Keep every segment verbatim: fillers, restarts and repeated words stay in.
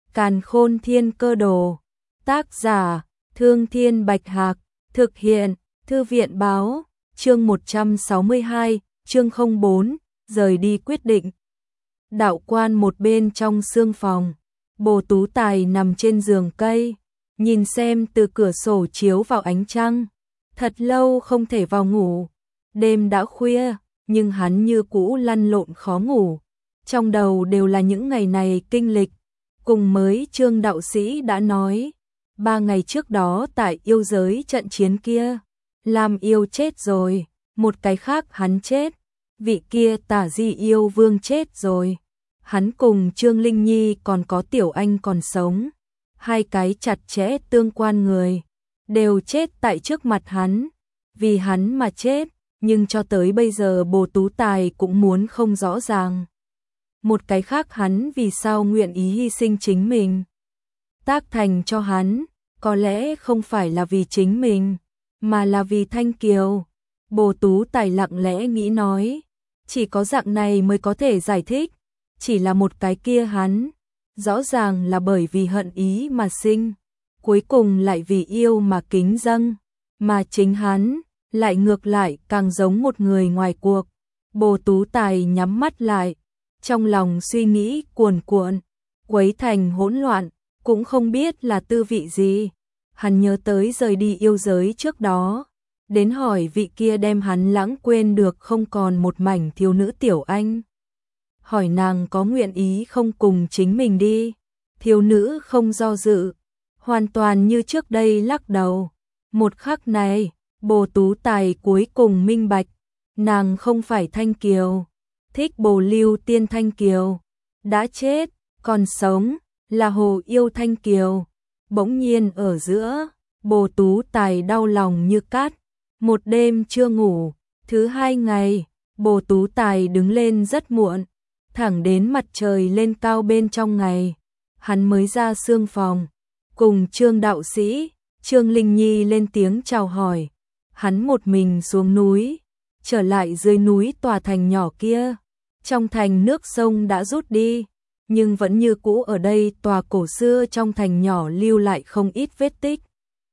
Càn Khôn Thiên Cơ Đồ. Tác giả: Thương Thiên Bạch Hạc. Thực hiện: Thư viện báo. Chương một trăm sáu mươi hai, chương không bốn, rời đi quyết định. Đạo quan một bên trong sương phòng, Bồ Tú Tài nằm trên giường cây, nhìn xem từ cửa sổ chiếu vào ánh trăng. Thật lâu không thể vào ngủ. Đêm đã khuya, nhưng hắn như cũ lăn lộn khó ngủ. Trong đầu đều là những ngày này kinh lịch. Cùng mới Trương đạo sĩ đã nói, ba ngày trước đó tại yêu giới trận chiến kia, Lam yêu chết rồi, một cái khác hắn chết, vị kia Tả Di yêu vương chết rồi. Hắn cùng Trương Linh Nhi còn có Tiểu Anh còn sống, hai cái chặt chẽ tương quan người, đều chết tại trước mặt hắn, vì hắn mà chết, nhưng cho tới bây giờ Bồ Tú Tài cũng muốn không rõ ràng. Một cái khác hắn vì sao nguyện ý hy sinh chính mình, tác thành cho hắn, có lẽ không phải là vì chính mình, mà là vì Thanh Kiều. Bồ Tú Tài lặng lẽ nghĩ nói, chỉ có dạng này mới có thể giải thích, chỉ là một cái kia hắn, rõ ràng là bởi vì hận ý mà sinh, cuối cùng lại vì yêu mà kính dâng, mà chính hắn lại ngược lại càng giống một người ngoài cuộc. Bồ Tú Tài nhắm mắt lại, trong lòng suy nghĩ cuồn cuộn, quấy thành hỗn loạn, cũng không biết là tư vị gì. Hắn nhớ tới rời đi yêu giới trước đó, đến hỏi vị kia đem hắn lãng quên được không còn một mảnh thiếu nữ Tiểu Anh. Hỏi nàng có nguyện ý không cùng chính mình đi. Thiếu nữ không do dự, hoàn toàn như trước đây lắc đầu. Một khắc này, Bồ Tú Tài cuối cùng minh bạch, nàng không phải Thanh Kiều, thích Bồ Lưu Tiên Thanh Kiều, đã chết, còn sống là Hồ Yêu Thanh Kiều. Bỗng nhiên ở giữa, Bồ Tú Tài đau lòng như cát, một đêm chưa ngủ. Thứ hai ngày, Bồ Tú Tài đứng lên rất muộn, thẳng đến mặt trời lên cao bên trong ngày, hắn mới ra sương phòng, cùng Trương đạo sĩ, Trương Linh Nhi lên tiếng chào hỏi. Hắn một mình xuống núi, trở lại dưới núi tòa thành nhỏ kia. Trong thành nước sông đã rút đi, nhưng vẫn như cũ ở đây tòa cổ xưa trong thành nhỏ lưu lại không ít vết tích.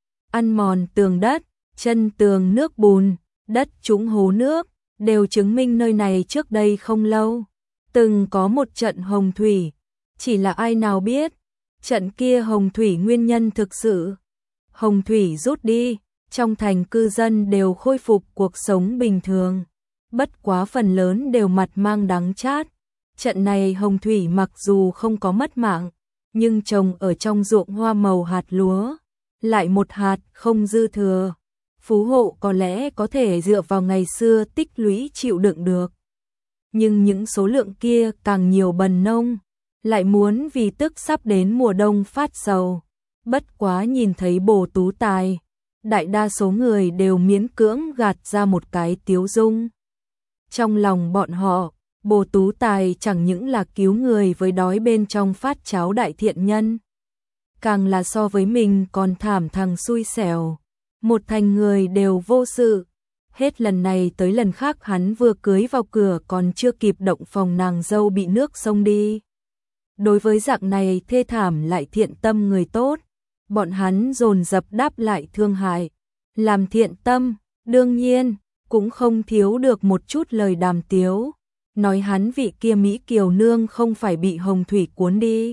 Ăn mòn tường đất, chân tường nước bùn, đất trũng hố nước, đều chứng minh nơi này trước đây không lâu từng có một trận hồng thủy. Chỉ là ai nào biết, trận kia hồng thủy nguyên nhân thực sự. Hồng thủy rút đi, trong thành cư dân đều khôi phục cuộc sống bình thường, bất quá phần lớn đều mặt mang đắng chát. Trận này hồng thủy mặc dù không có mất mạng, nhưng trồng ở trong ruộng hoa màu hạt lúa, lại một hạt không dư thừa. Phú hộ có lẽ có thể dựa vào ngày xưa tích lũy chịu đựng được, nhưng những số lượng kia càng nhiều bần nông, lại muốn vì tức sắp đến mùa đông phát sầu. Bất quá nhìn thấy Bồ Tú Tài, đại đa số người đều miễn cưỡng gạt ra một cái tiếu dung. Trong lòng bọn họ, Bồ Tú Tài chẳng những là cứu người với đói bên trong phát cháo đại thiện nhân, càng là so với mình còn thảm thằng xui xẻo, một thành người đều vô sự. Hết lần này tới lần khác hắn vừa cưới vào cửa còn chưa kịp động phòng nàng dâu bị nước xông đi. Đối với dạng này thê thảm lại thiện tâm người tốt, bọn hắn dồn dập đáp lại thương hại. Làm thiện tâm, đương nhiên, cũng không thiếu được một chút lời đàm tiếu, nói hắn vị kia Mỹ Kiều Nương không phải bị hồng thủy cuốn đi,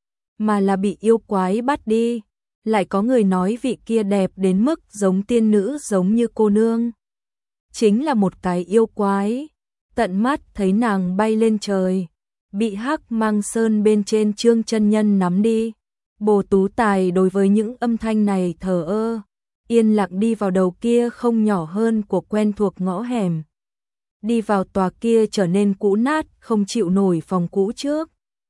mà là bị yêu quái bắt đi. Lại có người nói vị kia đẹp đến mức giống tiên nữ giống như cô nương, chính là một cái yêu quái. Tận mắt thấy nàng bay lên trời, bị Hắc Mang Sơn bên trên Trương chân nhân nắm đi. Bồ Tú Tài đối với những âm thanh này thờ ơ, yên lặng đi vào đầu kia không nhỏ hơn của quen thuộc ngõ hẻm, đi vào tòa kia trở nên cũ nát không chịu nổi phòng cũ trước.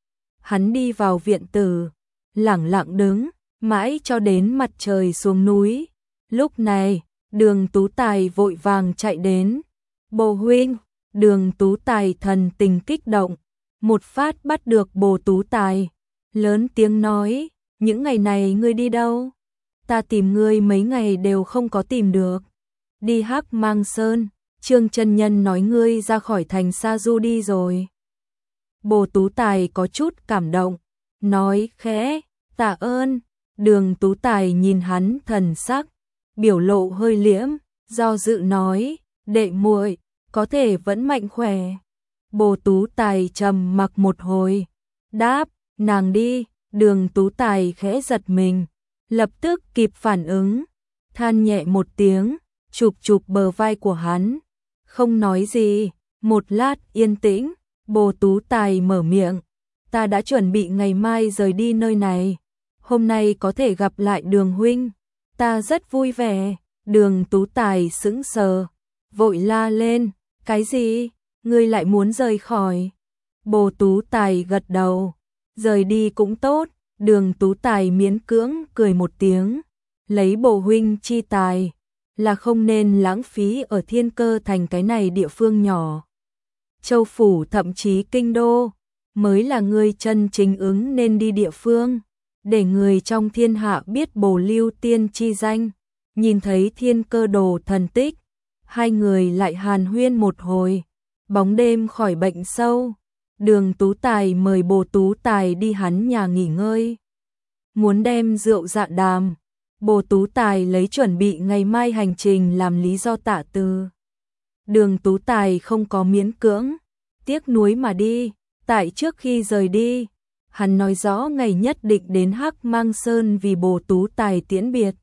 Hắn đi vào viện tử, lẳng lặng đứng, mãi cho đến mặt trời xuống núi. Lúc này, Đường Tú Tài vội vàng chạy đến. Bồ huynh. Đường Tú Tài thần tình kích động, một phát bắt được Bồ Tú Tài, lớn tiếng nói, những ngày này ngươi đi đâu? Ta tìm ngươi mấy ngày đều không có tìm được. Đi Hắc Mang Sơn, Trương chân nhân nói ngươi ra khỏi thành Sa Du đi rồi. Bồ Tú Tài có chút cảm động, nói khẽ, tạ ơn. Đường Tú Tài nhìn hắn thần sắc, biểu lộ hơi liễm, do dự nói, đệ muội có thể vẫn mạnh khỏe. Bồ Tú Tài trầm mặc một hồi, đáp, nàng đi. Đường Tú Tài khẽ giật mình, lập tức kịp phản ứng, than nhẹ một tiếng, chụp chụp bờ vai của hắn, không nói gì. Một lát yên tĩnh, Bồ Tú Tài mở miệng, ta đã chuẩn bị ngày mai rời đi nơi này, hôm nay có thể gặp lại Đường huynh, ta rất vui vẻ. Đường Tú Tài sững sờ, vội la lên, cái gì, ngươi lại muốn rời khỏi? Bồ Tú Tài gật đầu, rời đi cũng tốt. Đường Tú Tài miễn cưỡng cười một tiếng, lấy bồ huynh chi tài, là không nên lãng phí ở Thiên Cơ Thành cái này địa phương nhỏ. Châu phủ thậm chí kinh đô, mới là người chân chính ứng nên đi địa phương, để người trong thiên hạ biết bồ lưu tiên chi danh. Nhìn thấy Thiên Cơ đồ thần tích, hai người lại hàn huyên một hồi, bóng đêm khỏi bệnh sâu. Đường Tú Tài mời Bồ Tú Tài đi hắn nhà nghỉ ngơi, muốn đem rượu dạ đàm. Bồ Tú Tài lấy chuẩn bị ngày mai hành trình làm lý do tạ từ. Đường Tú Tài không có miễn cưỡng, tiếc nuối mà đi. Tại trước khi rời đi, hắn nói rõ ngày nhất định đến Hắc Mang Sơn vì Bồ Tú Tài tiễn biệt.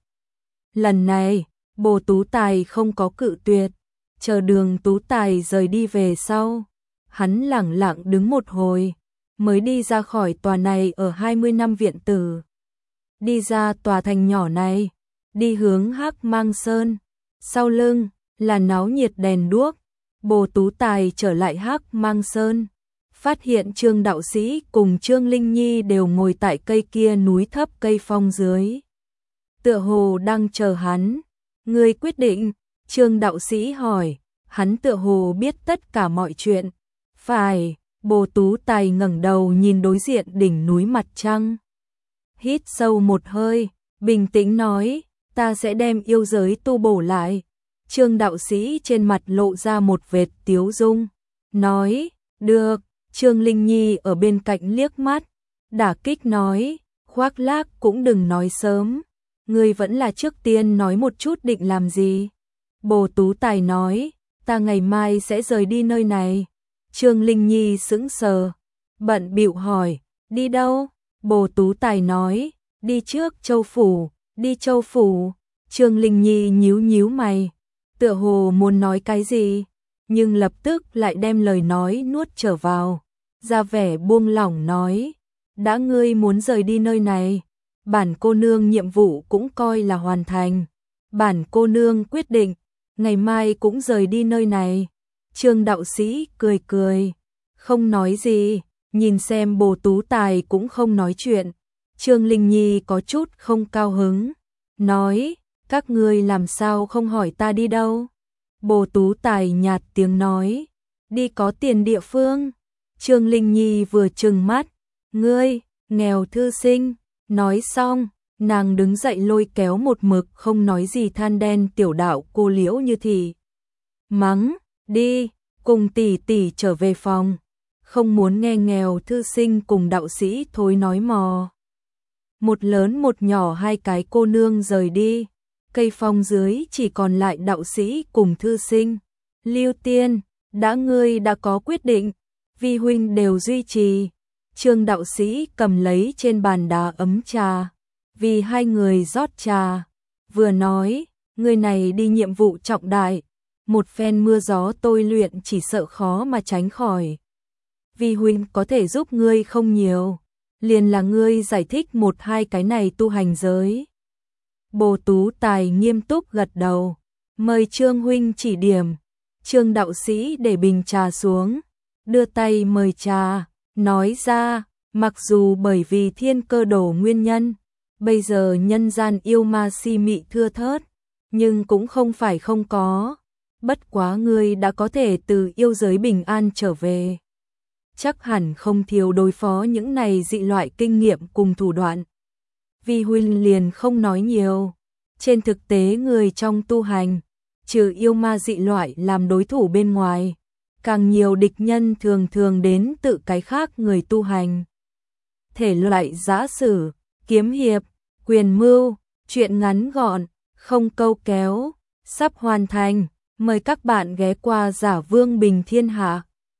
Lần này, Bồ Tú Tài không có cự tuyệt, chờ Đường Tú Tài rời đi về sau. Hắn lẳng lặng đứng một hồi, mới đi ra khỏi tòa này ở hai mươi năm viện tử. Đi ra tòa thành nhỏ này, đi hướng Hắc Mang Sơn. Sau lưng là náo nhiệt đèn đuốc. Bồ Tú Tài trở lại Hắc Mang Sơn, phát hiện Trương đạo sĩ cùng Trương Linh Nhi đều ngồi tại cây kia núi thấp cây phong dưới. Tựa hồ đang chờ hắn. Ngươi quyết định? Trương đạo sĩ hỏi. Hắn tựa hồ biết tất cả mọi chuyện. Phải. Bồ Tú Tài ngẩng đầu nhìn đối diện đỉnh núi mặt trăng, hít sâu một hơi, bình tĩnh nói, ta sẽ đem yêu giới tu bổ lại. Trương đạo sĩ trên mặt lộ ra một vệt tiếu dung, nói, được. Trương Linh Nhi ở bên cạnh liếc mắt, đả kích nói, khoác lác cũng đừng nói sớm, ngươi vẫn là trước tiên nói một chút định làm gì. Bồ Tú Tài nói, ta ngày mai sẽ rời đi nơi này. Trương Linh Nhi sững sờ, bận bịu hỏi, đi đâu? Bồ Tú Tài nói, đi trước Châu phủ. Đi Châu phủ? Trương Linh Nhi nhíu nhíu mày, tựa hồ muốn nói cái gì, nhưng lập tức lại đem lời nói nuốt trở vào, ra vẻ buông lỏng nói, đã ngươi muốn rời đi nơi này, bản cô nương nhiệm vụ cũng coi là hoàn thành. Bản cô nương quyết định, ngày mai cũng rời đi nơi này. Trương đạo sĩ cười cười, không nói gì, nhìn xem Bồ Tú Tài cũng không nói chuyện. Trương Linh Nhi có chút không cao hứng, nói, các ngươi làm sao không hỏi ta đi đâu? Bồ Tú Tài nhạt tiếng nói, đi có tiền địa phương. Trương Linh Nhi vừa trừng mắt, ngươi, nghèo thư sinh. Nói xong, nàng đứng dậy lôi kéo một mực không nói gì than đen tiểu đạo cô Liễu Như Thị, mắng, đi, cùng tỷ tỷ trở về phòng, không muốn nghe nghèo thư sinh cùng đạo sĩ thối nói mò. Một lớn một nhỏ hai cái cô nương rời đi, cây phong dưới chỉ còn lại đạo sĩ cùng thư sinh. Lưu Tiên, đã ngươi đã có quyết định, vi huynh đều duy trì. Trương đạo sĩ cầm lấy trên bàn đá ấm trà, vì hai người rót trà, vừa nói, người này đi nhiệm vụ trọng đại, một phen mưa gió tôi luyện chỉ sợ khó mà tránh khỏi. Vi huynh có thể giúp ngươi không nhiều, liền là ngươi giải thích một hai cái này tu hành giới. Bồ Tú Tài nghiêm túc gật đầu, mời Trương huynh chỉ điểm. Trương đạo sĩ để bình trà xuống, đưa tay mời trà, nói ra, mặc dù bởi vì thiên cơ đồ nguyên nhân, bây giờ nhân gian yêu ma si mị thưa thớt, nhưng cũng không phải không có. Bất quá ngươi đã có thể từ yêu giới bình an trở về, chắc hẳn không thiếu đối phó những này dị loại kinh nghiệm cùng thủ đoạn. Vi huynh liền không nói nhiều, trên thực tế người trong tu hành, trừ yêu ma dị loại làm đối thủ bên ngoài, càng nhiều địch nhân thường thường đến tự cái khác người tu hành. thể loại giã sử, kiếm hiệp, quyền mưu, truyện ngắn gọn, không câu kéo, sắp hoàn thành. Mời các bạn ghé qua Giả Vương Bình Thiên Hạ.